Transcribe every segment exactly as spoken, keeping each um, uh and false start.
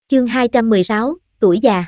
Chương hai trăm mười sáu, tuổi già.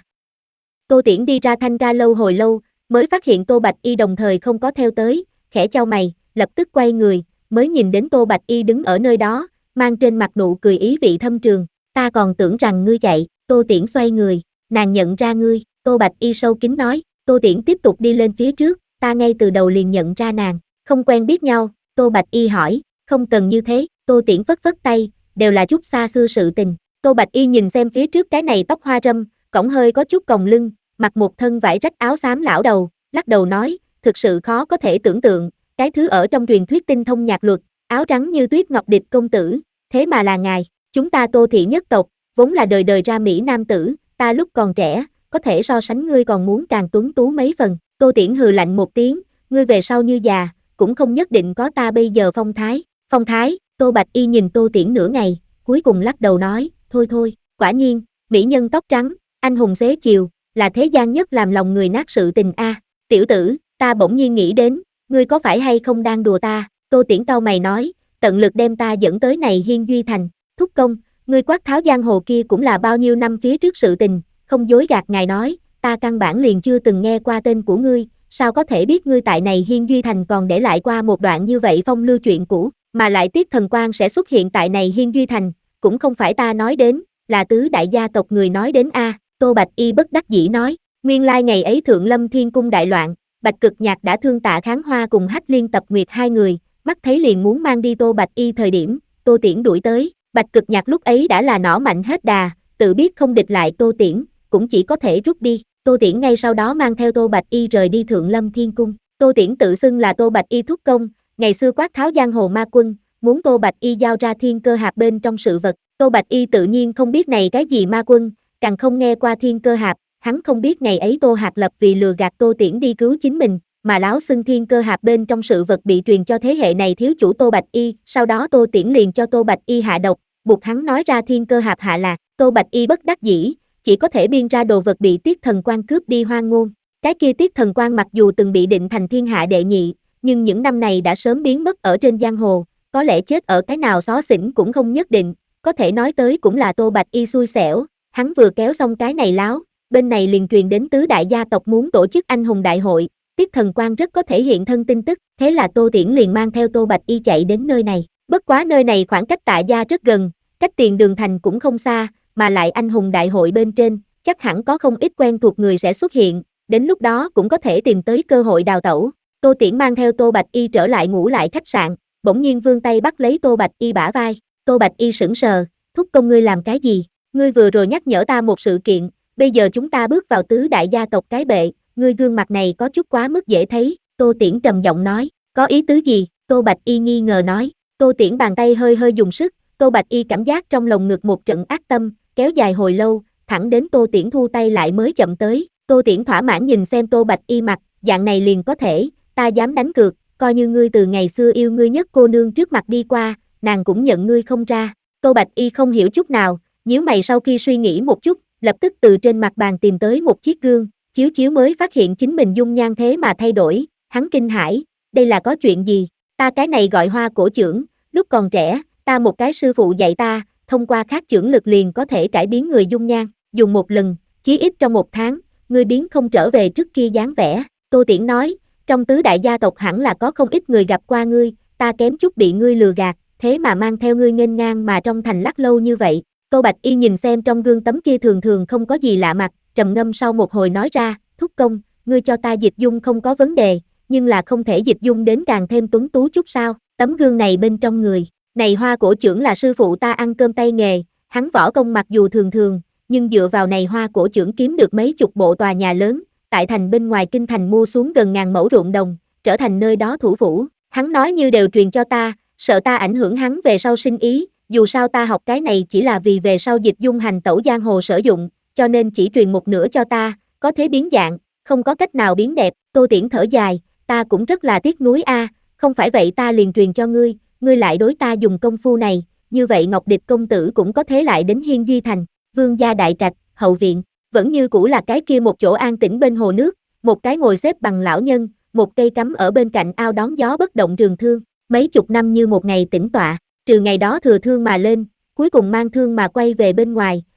Tô Tiễn đi ra Thanh Ca lâu hồi lâu, mới phát hiện Tô Bạch Y đồng thời không có theo tới, khẽ chau mày, lập tức quay người, mới nhìn đến Tô Bạch Y đứng ở nơi đó, mang trên mặt nụ cười ý vị thâm trường. Ta còn tưởng rằng ngươi chạy. Tô Tiễn xoay người, nàng nhận ra ngươi. Tô Bạch Y sâu kín nói. Tô Tiễn tiếp tục đi lên phía trước, ta ngay từ đầu liền nhận ra nàng. Không quen biết nhau. Tô Bạch Y hỏi. Không cần như thế. Tô Tiễn phất phất tay, đều là chút xa xưa sự tình. Tô Bạch Y nhìn xem phía trước cái này tóc hoa râm, cổng hơi có chút còng lưng, mặc một thân vải rách áo xám lão đầu, lắc đầu nói, thực sự khó có thể tưởng tượng, cái thứ ở trong truyền thuyết tinh thông nhạc luật, áo trắng như tuyết ngọc địch công tử, thế mà là ngài. Chúng ta Tô thị nhất tộc, vốn là đời đời ra mỹ nam tử, ta lúc còn trẻ, có thể so sánh ngươi còn muốn càng tuấn tú mấy phần. Tô Tiễn hừ lạnh một tiếng, ngươi về sau như già, cũng không nhất định có ta bây giờ phong thái. Phong thái? Tô Bạch Y nhìn Tô Tiễn nửa ngày, cuối cùng lắc đầu nói, thôi thôi, quả nhiên, mỹ nhân tóc trắng, anh hùng xế chiều, là thế gian nhất làm lòng người nát sự tình a. À. Tiểu tử, ta bỗng nhiên nghĩ đến, ngươi có phải hay không đang đùa ta? Tô Tiễn cau mày nói, tận lực đem ta dẫn tới này Hiên Duy Thành. Thúc công, ngươi quát tháo giang hồ kia cũng là bao nhiêu năm phía trước sự tình, không dối gạt ngài nói, ta căn bản liền chưa từng nghe qua tên của ngươi, sao có thể biết ngươi tại này Hiên Duy Thành còn để lại qua một đoạn như vậy phong lưu chuyện cũ, mà lại Tiết Thần Quang sẽ xuất hiện tại này Hiên Duy Thành, cũng không phải ta nói đến, là tứ đại gia tộc người nói đến a. À. Tô Bạch Y bất đắc dĩ nói, nguyên lai ngày ấy Thượng Lâm Thiên Cung đại loạn, Bạch Cực Nhạc đã thương Tạ Kháng Hoa cùng Hách Liên Tập Nguyệt hai người, mắt thấy liền muốn mang đi Tô Bạch Y thời điểm, Tô Tiễn đuổi tới, Bạch Cực Nhạc lúc ấy đã là nỏ mạnh hết đà, tự biết không địch lại Tô Tiễn, cũng chỉ có thể rút đi. Tô Tiễn ngay sau đó mang theo Tô Bạch Y rời đi Thượng Lâm Thiên Cung. Tô Tiễn tự xưng là Tô Bạch Y thúc công, ngày xưa quát tháo giang hồ ma quân, muốn Tô Bạch Y giao ra thiên cơ hạp bên trong sự vật. Tô Bạch Y tự nhiên không biết này cái gì ma quân, càng không nghe qua thiên cơ hạp, hắn không biết ngày ấy Tô Hạc Lập vì lừa gạt Tô Tiễn đi cứu chính mình, mà láo xưng thiên cơ hạp bên trong sự vật bị truyền cho thế hệ này thiếu chủ Tô Bạch Y, sau đó Tô Tiễn liền cho Tô Bạch Y hạ độc, buộc hắn nói ra thiên cơ hạp hạ lạc. Tô Bạch Y bất đắc dĩ, chỉ có thể biên ra đồ vật bị Tiết Thần Quang cướp đi hoang ngôn. Cái kia Tiết Thần Quang mặc dù từng bị định thành thiên hạ đệ nhị, nhưng những năm này đã sớm biến mất ở trên giang hồ, có lẽ chết ở cái nào xó xỉnh cũng không nhất định, có thể nói tới cũng là Tô Bạch Y xui xẻo, hắn vừa kéo xong cái này láo, bên này liền truyền đến tứ đại gia tộc muốn tổ chức anh hùng đại hội, Tiết Thần Quang rất có thể hiện thân tin tức, thế là Tô Tiễn liền mang theo Tô Bạch Y chạy đến nơi này, bất quá nơi này khoảng cách Tạ gia rất gần, cách Tiền Đường Thành cũng không xa, mà lại anh hùng đại hội bên trên, chắc hẳn có không ít quen thuộc người sẽ xuất hiện, đến lúc đó cũng có thể tìm tới cơ hội đào tẩu. Tô Tiễn mang theo Tô Bạch Y trở lại ngủ lại khách sạn, bỗng nhiên vươn tay bắt lấy Tô Bạch Y bả vai, Tô Bạch Y sững sờ, thúc công ngươi làm cái gì? Ngươi vừa rồi nhắc nhở ta một sự kiện, bây giờ chúng ta bước vào tứ đại gia tộc cái bệ, ngươi gương mặt này có chút quá mức dễ thấy. Tô Tiễn trầm giọng nói, có ý tứ gì? Tô Bạch Y nghi ngờ nói. Tô Tiễn bàn tay hơi hơi dùng sức, Tô Bạch Y cảm giác trong lồng ngực một trận ác tâm, kéo dài hồi lâu, thẳng đến Tô Tiễn thu tay lại mới chậm tới. Tô Tiễn thỏa mãn nhìn xem Tô Bạch Y mặt, dạng này liền có thể, ta dám đánh cược, coi như ngươi từ ngày xưa yêu ngươi nhất cô nương trước mặt đi qua, nàng cũng nhận ngươi không ra. Tô Bạch Y không hiểu chút nào, nhíu mày sau khi suy nghĩ một chút, lập tức từ trên mặt bàn tìm tới một chiếc gương, chiếu chiếu mới phát hiện chính mình dung nhan thế mà thay đổi, hắn kinh hãi, đây là có chuyện gì? Ta cái này gọi Hoa Cổ trưởng, lúc còn trẻ, ta một cái sư phụ dạy ta, thông qua khác chưởng lực liền có thể cải biến người dung nhan, dùng một lần, chí ít trong một tháng, ngươi biến không trở về trước kia dáng vẻ. Tô Tiễn nói, trong tứ đại gia tộc hẳn là có không ít người gặp qua ngươi, ta kém chút bị ngươi lừa gạt, thế mà mang theo ngươi nghênh ngang mà trong thành lắc lâu như vậy. Tô Bạch Y nhìn xem trong gương tấm kia thường thường không có gì lạ mặt, trầm ngâm sau một hồi nói ra, thúc công, ngươi cho ta dịch dung không có vấn đề, nhưng là không thể dịch dung đến càng thêm tuấn tú chút sao? Tấm gương này bên trong người, này Hoa Cổ trưởng là sư phụ ta ăn cơm tay nghề, hắn võ công mặc dù thường thường, nhưng dựa vào này Hoa Cổ trưởng kiếm được mấy chục bộ tòa nhà lớn, tại thành bên ngoài kinh thành mua xuống gần ngàn mẫu ruộng đồng, trở thành nơi đó thủ phủ. Hắn nói như đều truyền cho ta, sợ ta ảnh hưởng hắn về sau sinh ý, dù sao ta học cái này chỉ là vì về sau dịch dung hành tẩu giang hồ sử dụng, cho nên chỉ truyền một nửa cho ta, có thế biến dạng, không có cách nào biến đẹp. Tô Tiễn thở dài, ta cũng rất là tiếc nuối a, không phải vậy ta liền truyền cho ngươi, ngươi lại đối ta dùng công phu này, như vậy Ngọc Địch công tử cũng có thế lại đến Hiên Duy Thành. Vương gia đại trạch, hậu viện, vẫn như cũ là cái kia một chỗ an tĩnh bên hồ nước, một cái ngồi xếp bằng lão nhân, một cây cắm ở bên cạnh ao đón gió bất động trường thương, mấy chục năm như một ngày tĩnh tọa, trừ ngày đó thừa thương mà lên, cuối cùng mang thương mà quay về bên ngoài,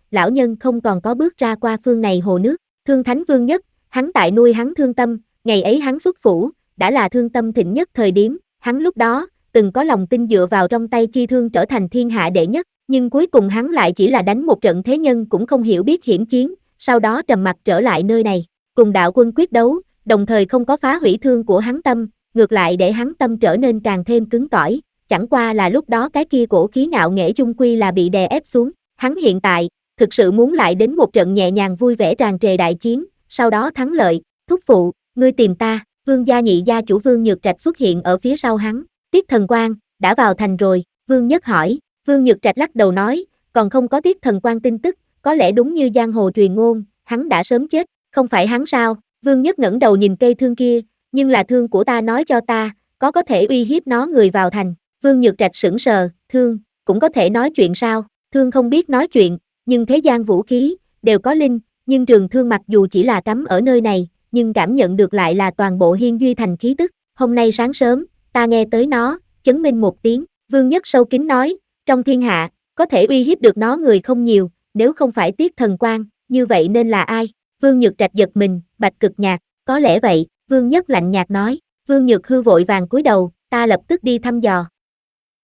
lão nhân không còn có bước ra qua phương này hồ nước. Thương Thánh Vương Nhất, hắn tại nuôi hắn thương tâm, ngày ấy hắn xuất phủ, đã là thương tâm thịnh nhất thời điểm, hắn lúc đó, từng có lòng tin dựa vào trong tay chi thương trở thành thiên hạ đệ nhất, nhưng cuối cùng hắn lại chỉ là đánh một trận thế nhân cũng không hiểu biết hiểm chiến, sau đó trầm mặc trở lại nơi này, cùng đạo quân quyết đấu, đồng thời không có phá hủy thương của hắn tâm, ngược lại để hắn tâm trở nên càng thêm cứng cỏi, chẳng qua là lúc đó cái kia cổ khí ngạo nghễ chung quy là bị đè ép xuống, hắn hiện tại, thực sự muốn lại đến một trận nhẹ nhàng vui vẻ tràn trề đại chiến, sau đó thắng lợi, thúc phụ, ngươi tìm ta, Vương gia nhị gia chủ Vương Nhược Trạch xuất hiện ở phía sau hắn, Tiết Thần Quang, đã vào thành rồi, Vương Nhất hỏi, Vương Nhược Trạch lắc đầu nói, còn không có Tiết Thần Quang tin tức, có lẽ đúng như giang hồ truyền ngôn, hắn đã sớm chết, không phải hắn sao, Vương Nhất ngẩng đầu nhìn cây thương kia, nhưng là thương của ta nói cho ta, có có thể uy hiếp nó người vào thành, Vương Nhược Trạch sững sờ, thương, cũng có thể nói chuyện sao, thương không biết nói chuyện, nhưng thế gian vũ khí, đều có linh, nhưng trường thương mặc dù chỉ là cắm ở nơi này, nhưng cảm nhận được lại là toàn bộ Hiên Duy thành khí tức, hôm nay sáng sớm, ta nghe tới nó, chấn minh một tiếng, Vương Nhất sâu kín nói, trong thiên hạ, có thể uy hiếp được nó người không nhiều, nếu không phải Tiết Thần Quang, như vậy nên là ai? Vương Nhược Trạch giật mình, Bạch Cực Nhạc, có lẽ vậy, Vương Nhất lạnh nhạt nói, Vương Nhược Hư vội vàng cúi đầu, ta lập tức đi thăm dò,